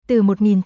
Từ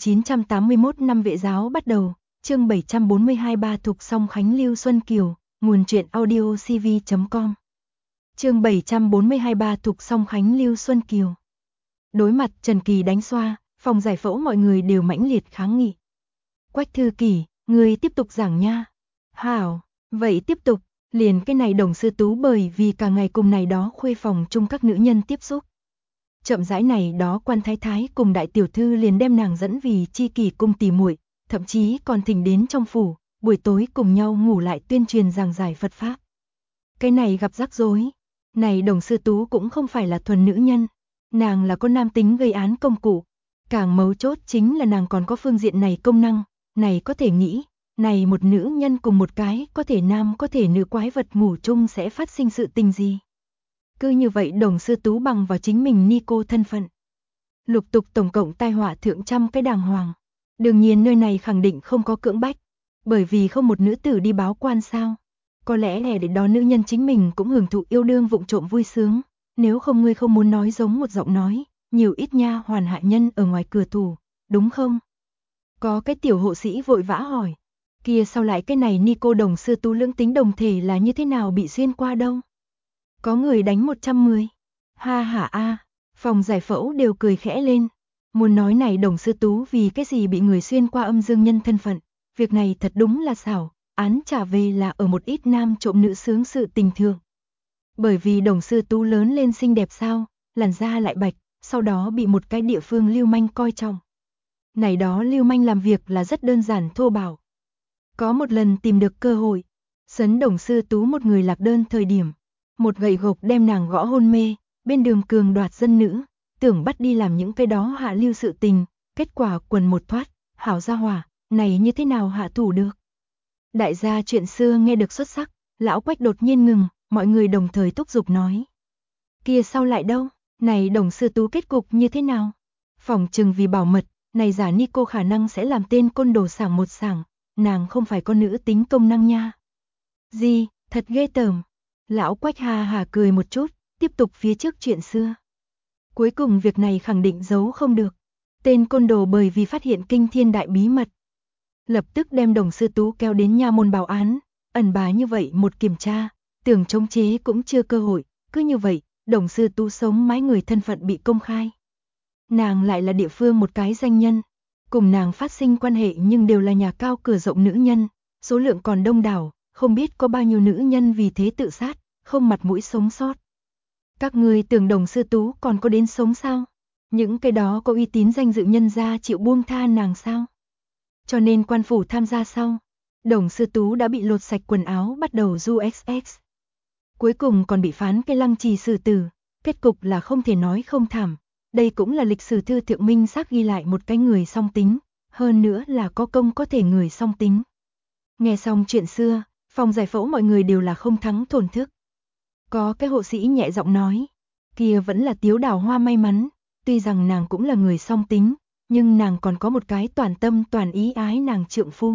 1981 năm Vệ giáo bắt đầu, chương 742 Ba Thục Song Khánh Lưu Xuân Kiều, nguồn truyện audio cv.com. Chương 742 Ba Thục Song Khánh Lưu Xuân Kiều. Đối mặt Trần Kỳ đánh xoa, phòng giải phẫu mọi người đều mãnh liệt kháng nghị. Quách Thư Kỳ, người tiếp tục giảng nha. Hảo, vậy tiếp tục, liền cái này Đồng Sư Tú bởi vì cả ngày cùng này đó khuê phòng chung các nữ nhân tiếp xúc. Chậm rãi này đó quan thái thái cùng đại tiểu thư liền đem nàng dẫn vì chi kỷ cung tỉ muội, thậm chí còn thỉnh đến trong phủ, buổi tối cùng nhau ngủ lại tuyên truyền giảng giải Phật pháp. Cái này gặp rắc rối, này Đồng Sư Tú cũng không phải là thuần nữ nhân, nàng là có nam tính gây án công cụ, càng mấu chốt chính là nàng còn có phương diện này công năng, này có thể nghĩ, này một nữ nhân cùng một cái có thể nam có thể nữ quái vật ngủ chung sẽ phát sinh sự tình gì. Cứ như vậy Đồng Sư Tú bằng vào chính mình ni cô thân phận. Lục tục tổng cộng tai họa thượng trăm cái đàng hoàng. Đương nhiên nơi này khẳng định không có cưỡng bách, bởi vì không một nữ tử đi báo quan sao. Có lẽ để đó nữ nhân chính mình cũng hưởng thụ yêu đương vụng trộm vui sướng, nếu không ngươi không muốn nói giống một giọng nói, nhiều ít nha hoàn hạ nhân ở ngoài cửa tù, đúng không? Có cái tiểu hộ sĩ vội vã hỏi, kia sao lại cái này ni cô Đồng Sư Tú lưỡng tính đồng thể là như thế nào bị xuyên qua đâu? Có người đánh 110. Ha hả a, phòng giải phẫu đều cười khẽ lên. Muốn nói này Đồng Sư Tú vì cái gì bị người xuyên qua âm dương nhân thân phận, việc này thật đúng là xảo, án trả về là ở một ít nam trộm nữ sướng sự tình thường. Bởi vì Đồng Sư Tú lớn lên xinh đẹp sao, làn da lại bạch, sau đó bị một cái địa phương lưu manh coi trọng. Này đó lưu manh làm việc là rất đơn giản thô bạo. Có một lần tìm được cơ hội, sấn Đồng Sư Tú một người lạc đơn thời điểm, một gậy gộc đem nàng gõ hôn mê, bên đường cường đoạt dân nữ, tưởng bắt đi làm những cái đó hạ lưu sự tình, kết quả quần một thoát, hảo gia hỏa, này như thế nào hạ thủ được. Đại gia chuyện xưa nghe được xuất sắc, lão Quách đột nhiên ngừng, mọi người đồng thời thúc giục nói. Kia sau lại đâu, này Đồng Sư Tú kết cục như thế nào? Phòng trừng vì bảo mật, này giả ni cô khả năng sẽ làm tên côn đồ sảng một sảng, nàng không phải con nữ tính công năng nha. Gì, thật ghê tởm. Lão Quách hà hà cười một chút, tiếp tục phía trước chuyện xưa. Cuối cùng việc này khẳng định giấu không được. Tên côn đồ bởi vì phát hiện kinh thiên đại bí mật, lập tức đem Đồng Sư Tú kéo đến nha môn báo án, ẩn bá như vậy một kiểm tra, tưởng chống chế cũng chưa cơ hội, cứ như vậy, Đồng Sư Tú sống mái người thân phận bị công khai. Nàng lại là địa phương một cái danh nhân, cùng nàng phát sinh quan hệ nhưng đều là nhà cao cửa rộng nữ nhân, số lượng còn đông đảo, không biết có bao nhiêu nữ nhân vì thế tự sát, không mặt mũi sống sót. Các ngươi tưởng Đồng Sư Tú còn có đến sống sao? Những cái đó có uy tín danh dự nhân gia chịu buông tha nàng sao? Cho nên quan phủ tham gia sau, Đồng Sư Tú đã bị lột sạch quần áo bắt đầu du XX. Cuối cùng còn bị phán cái lăng trì xử tử, kết cục là không thể nói không thảm. Đây cũng là lịch sử thư thượng minh xác ghi lại một cái người song tính, hơn nữa là có công có thể người song tính. Nghe xong chuyện xưa, phòng giải phẫu mọi người đều là không thắng thổn thức. Có cái hộ sĩ nhẹ giọng nói, kia vẫn là Tiếu Đào Hoa may mắn, tuy rằng nàng cũng là người song tính, nhưng nàng còn có một cái toàn tâm toàn ý ái nàng trượng phu.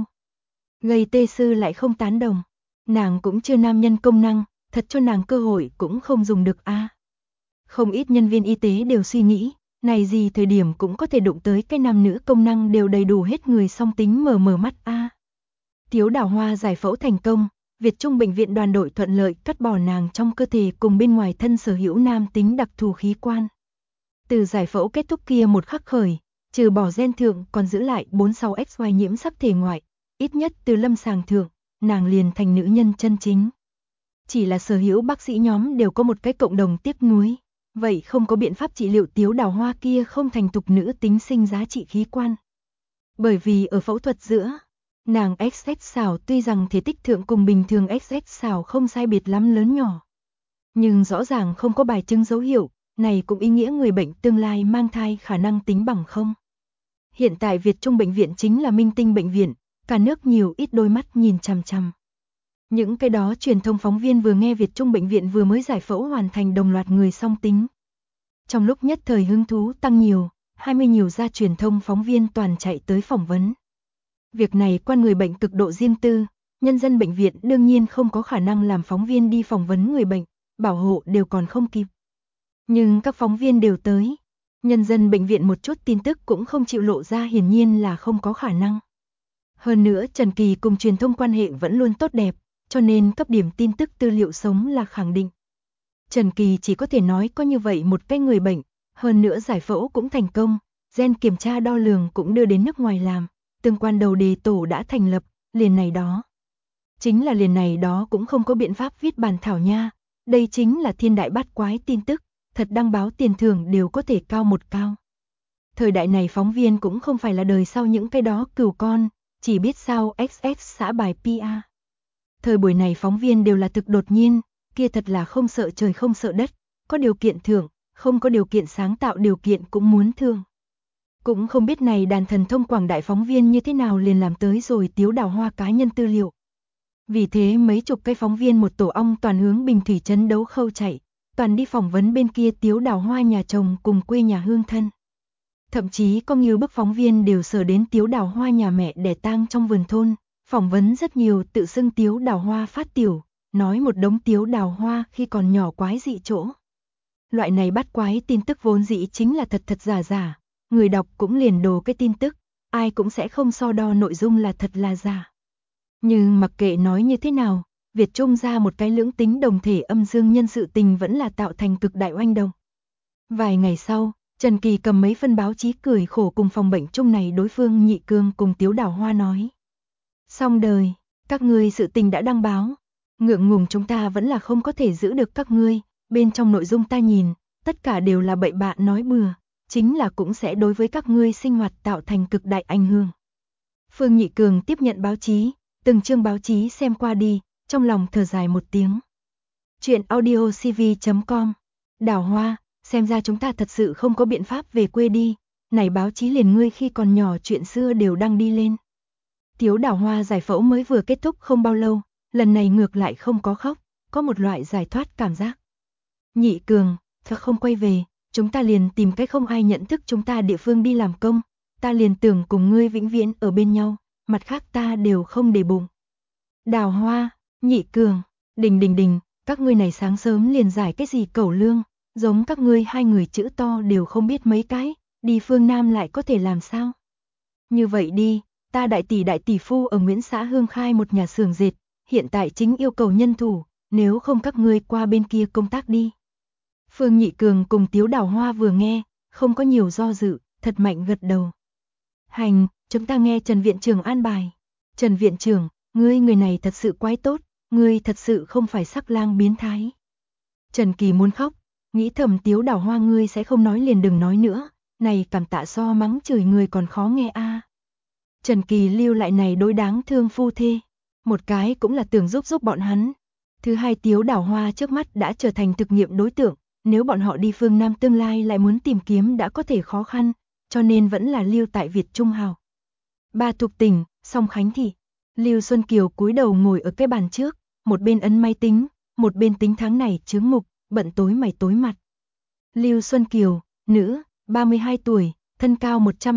Gây tê sư lại không tán đồng, nàng cũng chưa nam nhân công năng, thật cho nàng cơ hội cũng không dùng được a. Không ít nhân viên y tế đều suy nghĩ, này gì thời điểm cũng có thể đụng tới cái nam nữ công năng đều đầy đủ hết người song tính mở mắt a. Tiếu Đào Hoa giải phẫu thành công, Việt Trung bệnh viện đoàn đội thuận lợi cắt bỏ nàng trong cơ thể cùng bên ngoài thân sở hữu nam tính đặc thù khí quan. Từ giải phẫu kết thúc kia một khắc khởi, trừ bỏ gen thượng còn giữ lại 46XY nhiễm sắc thể ngoại, ít nhất từ lâm sàng thượng, nàng liền thành nữ nhân chân chính. Chỉ là sở hữu bác sĩ nhóm đều có một cái cộng đồng tiếc nuối, vậy không có biện pháp trị liệu Tiếu Đào Hoa kia không thành thục nữ tính sinh giá trị khí quan. Bởi vì ở phẫu thuật giữa, nàng XX xảo tuy rằng thể tích thượng cùng bình thường XX xảo không sai biệt lắm lớn nhỏ, nhưng rõ ràng không có bài chứng dấu hiệu, này cũng ý nghĩa người bệnh tương lai mang thai khả năng tính bằng không. Hiện tại Việt Trung bệnh viện chính là minh tinh bệnh viện, cả nước nhiều ít đôi mắt nhìn chằm chằm. Những cái đó truyền thông phóng viên vừa nghe Việt Trung bệnh viện vừa mới giải phẫu hoàn thành đồng loạt người song tính. Trong lúc nhất thời hứng thú tăng nhiều, 20 nhiều gia truyền thông phóng viên toàn chạy tới phỏng vấn. Việc này quan người bệnh cực độ riêng tư, nhân dân bệnh viện đương nhiên không có khả năng làm phóng viên đi phỏng vấn người bệnh, bảo hộ đều còn không kịp. Nhưng các phóng viên đều tới. Nhân dân bệnh viện một chút tin tức cũng không chịu lộ ra, hiển nhiên là không có khả năng. Hơn nữa Trần Kỳ cùng truyền thông quan hệ vẫn luôn tốt đẹp, cho nên cấp điểm tin tức tư liệu sống là khẳng định. Trần Kỳ chỉ có thể nói có như vậy một cái người bệnh, hơn nữa giải phẫu cũng thành công, gen kiểm tra đo lường cũng đưa đến nước ngoài làm, tương quan đầu đề tổ đã thành lập, liền này đó. Chính là liền này đó cũng không có biện pháp viết bản thảo nha, đây chính là thiên đại bát quái tin tức, thật đăng báo tiền thưởng đều có thể cao một cao. Thời đại này phóng viên cũng không phải là đời sau những cái đó cừu con, chỉ biết sao XX xã bài PR. Thời buổi này phóng viên đều là thực đột nhiên, kia thật là không sợ trời không sợ đất, có điều kiện thưởng, không có điều kiện sáng tạo điều kiện cũng muốn thương. Cũng không biết này đàn thần thông quảng đại phóng viên như thế nào liền làm tới rồi Tiếu Đào Hoa cá nhân tư liệu. Vì thế mấy chục cái phóng viên một tổ ong toàn hướng Bình Thủy trấn Đấu Khâu chạy, toàn đi phỏng vấn bên kia Tiếu Đào Hoa nhà chồng cùng quê nhà hương thân. Thậm chí có nhiều bức phóng viên đều sờ đến Tiếu Đào Hoa nhà mẹ đẻ tang trong vườn thôn, phỏng vấn rất nhiều tự xưng Tiếu Đào Hoa phát tiểu, nói một đống Tiếu Đào Hoa khi còn nhỏ quái dị chỗ. Loại này bắt quái tin tức vốn dĩ chính là thật thật giả giả, người đọc cũng liền đồ cái tin tức, ai cũng sẽ không so đo nội dung là thật là giả. Nhưng mặc kệ nói như thế nào, Việt Trung ra một cái lưỡng tính đồng thể âm dương nhân sự tình vẫn là tạo thành cực đại oanh động. Vài ngày sau, Trần Kỳ cầm mấy phân báo chí cười khổ cùng phòng bệnh chung này đối phương Nhị Cương cùng Tiếu Đào Hoa nói. Xong đời, các ngươi sự tình đã đăng báo, ngượng ngùng chúng ta vẫn là không có thể giữ được các ngươi, bên trong nội dung ta nhìn, tất cả đều là bậy bạ nói bừa, chính là cũng sẽ đối với các ngươi sinh hoạt tạo thành cực đại ảnh hưởng. Phương Nhị Cường tiếp nhận báo chí, từng chương báo chí xem qua đi, trong lòng thở dài một tiếng. Chuyện audiocv.com. Đào Hoa, xem ra chúng ta thật sự không có biện pháp về quê đi, này báo chí liền ngươi khi còn nhỏ chuyện xưa đều đăng đi lên. Tiếu Đào Hoa giải phẫu mới vừa kết thúc không bao lâu, lần này ngược lại không có khóc, có một loại giải thoát cảm giác. Nhị Cường, thật không quay về, chúng ta liền tìm cách không ai nhận thức chúng ta địa phương đi làm công, ta liền tưởng cùng ngươi vĩnh viễn ở bên nhau, mặt khác ta đều không để bụng. Đào Hoa, Nhị Cường, đình, các ngươi này sáng sớm liền giải cái gì cẩu lương, giống các ngươi hai người chữ to đều không biết mấy cái, đi phương Nam lại có thể làm sao? Như vậy đi, ta đại tỷ phu ở Nguyễn xã Hương khai một nhà xưởng dệt, hiện tại chính yêu cầu nhân thủ, nếu không các ngươi qua bên kia công tác đi. Phương Nhị Cường cùng Tiếu Đào Hoa vừa nghe, không có nhiều do dự, thật mạnh gật đầu. Hành, chúng ta nghe Trần Viện Trưởng an bài. Trần Viện Trưởng, ngươi người này thật sự quái tốt, ngươi thật sự không phải sắc lang biến thái. Trần Kỳ muốn khóc, nghĩ thầm Tiếu Đào Hoa ngươi sẽ không nói liền đừng nói nữa, này cảm tạ so mắng chửi người còn khó nghe a. Trần Kỳ lưu lại này đối đáng thương phu thê, một cái cũng là tưởng giúp bọn hắn. Thứ hai Tiếu Đào Hoa trước mắt đã trở thành thực nghiệm đối tượng, nếu bọn họ đi phương Nam tương lai lại muốn tìm kiếm đã có thể khó khăn, cho nên vẫn là lưu tại Việt Trung hào. Ba Thục tỉnh, Song Khánh thị. Lưu Xuân Kiều cúi đầu ngồi ở cái bàn trước, một bên ấn máy tính, một bên tính tháng này chướng mục, bận tối mày tối mặt. Lưu Xuân Kiều, nữ, 32 tuổi, thân cao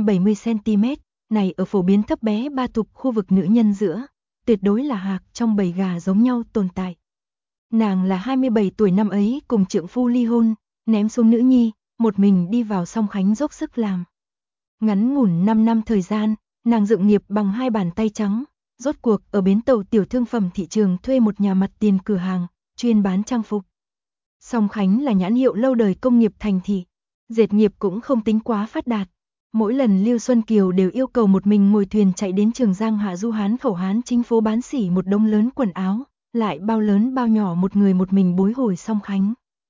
170cm, này ở phổ biến thấp bé Ba Thục khu vực nữ nhân giữa, tuyệt đối là hạc trong bầy gà giống nhau tồn tại. Nàng là 27 tuổi năm ấy cùng trượng phu ly hôn, ném xuống nữ nhi, một mình đi vào Song Khánh dốc sức làm. Ngắn ngủn 5 năm thời gian, nàng dựng nghiệp bằng hai bàn tay trắng, rốt cuộc ở bến tàu tiểu thương phẩm thị trường thuê một nhà mặt tiền cửa hàng, chuyên bán trang phục. Song Khánh là nhãn hiệu lâu đời công nghiệp thành thị, dệt nghiệp cũng không tính quá phát đạt. Mỗi lần Lưu Xuân Kiều đều yêu cầu một mình ngồi thuyền chạy đến Trường Giang Hạ Du Hán Khẩu Hán chính phố bán sỉ một đống lớn quần áo, lại bao lớn bao nhỏ một người một mình bối hồi Song Khánh.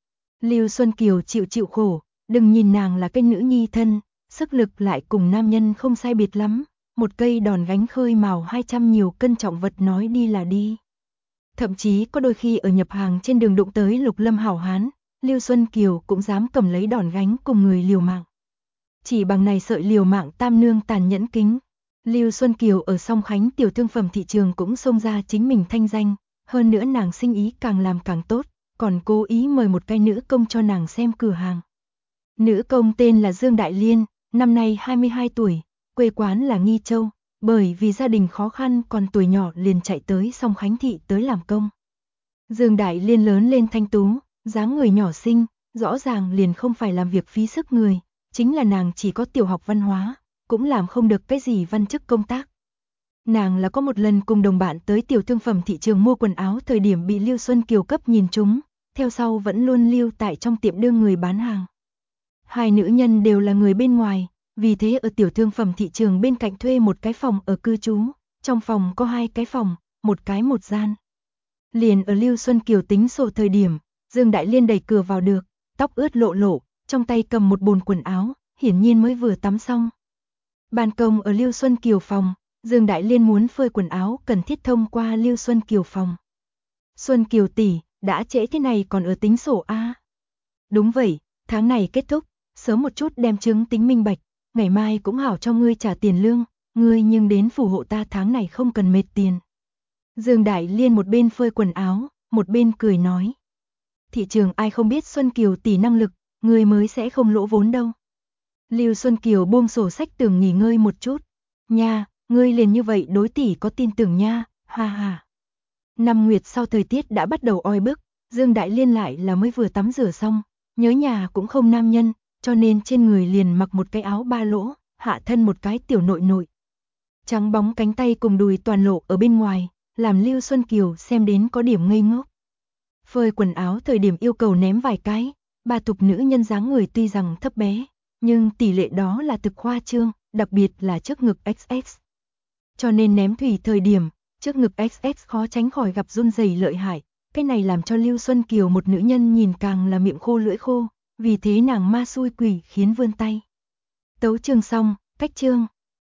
Lưu Xuân Kiều chịu khổ, đừng nhìn nàng là cái nữ nhi thân, sức lực lại cùng nam nhân không sai biệt lắm, một cây đòn gánh khơi mào 200 nhiều cân trọng vật nói đi là đi. Thậm chí có đôi khi ở nhập hàng trên đường đụng tới Lục Lâm hảo hán, Lưu Xuân Kiều cũng dám cầm lấy đòn gánh cùng người liều mạng. Chỉ bằng này sợi liều mạng tam nương tàn nhẫn kính, Lưu Xuân Kiều ở Song Khánh tiểu thương phẩm thị trường cũng xông ra chính mình thanh danh, hơn nữa nàng sinh ý càng làm càng tốt, còn cố ý mời một cái nữ công cho nàng xem cửa hàng. Nữ công tên là Dương Đại Liên, năm nay 22 tuổi, quê quán là Nghi Châu, bởi vì gia đình khó khăn còn tuổi nhỏ liền chạy tới Song Khánh thị tới làm công. Dương Đại Liên lớn lên thanh tú, dáng người nhỏ xinh, rõ ràng liền không phải làm việc phí sức người, chính là nàng chỉ có tiểu học văn hóa, cũng làm không được cái gì văn chức công tác. Nàng là có một lần cùng đồng bạn tới tiểu thương phẩm thị trường mua quần áo thời điểm bị Lưu Xuân Kiều cấp nhìn trúng, theo sau vẫn luôn lưu tại trong tiệm đương người bán hàng. Hai nữ nhân đều là người bên ngoài, vì thế ở tiểu thương phẩm thị trường bên cạnh thuê một cái phòng ở cư trú, trong phòng có 2 cái phòng, một cái một gian. Liền ở Lưu Xuân Kiều tính sổ thời điểm, Dương Đại Liên đẩy cửa vào được, tóc ướt lộ lộ, trong tay cầm một bồn quần áo, hiển nhiên mới vừa tắm xong. Ban công ở Lưu Xuân Kiều phòng, Dương Đại Liên muốn phơi quần áo cần thiết thông qua Lưu Xuân Kiều phòng. Xuân Kiều tỷ, đã trễ thế này còn ở tính sổ a? Đúng vậy, tháng này kết thúc, sớm một chút đem chứng tính minh bạch, ngày mai cũng hảo cho ngươi trả tiền lương, ngươi nhưng đến phù hộ ta tháng này không cần mệt tiền. Dương Đại Liên một bên phơi quần áo, một bên cười nói. Thị trường ai không biết Xuân Kiều tỷ năng lực, ngươi mới sẽ không lỗ vốn đâu. Lưu Xuân Kiều buông sổ sách tưởng nghỉ ngơi một chút. Nha, ngươi liền như vậy đối tỷ có tin tưởng nha, ha ha. Năm nguyệt sau thời tiết đã bắt đầu oi bức, Dương Đại Liên lại là mới vừa tắm rửa xong, nhớ nhà cũng không nam nhân, cho nên trên người liền mặc một cái áo ba lỗ, hạ thân một cái tiểu nội nội. Trắng bóng cánh tay cùng đùi toàn lộ ở bên ngoài, làm Lưu Xuân Kiều xem đến có điểm ngây ngốc. Phơi quần áo thời điểm yêu cầu ném vài cái, bà tục nữ nhân dáng người tuy rằng thấp bé, nhưng tỷ lệ đó là thực khoa trương, đặc biệt là trước ngực XX. Cho nên ném thủy thời điểm, trước ngực XX khó tránh khỏi gặp run rẩy lợi hại, cái này làm cho Lưu Xuân Kiều một nữ nhân nhìn càng là miệng khô lưỡi khô, vì thế nàng ma xui quỷ khiến vươn tay. Tấu chương xong, cách chương.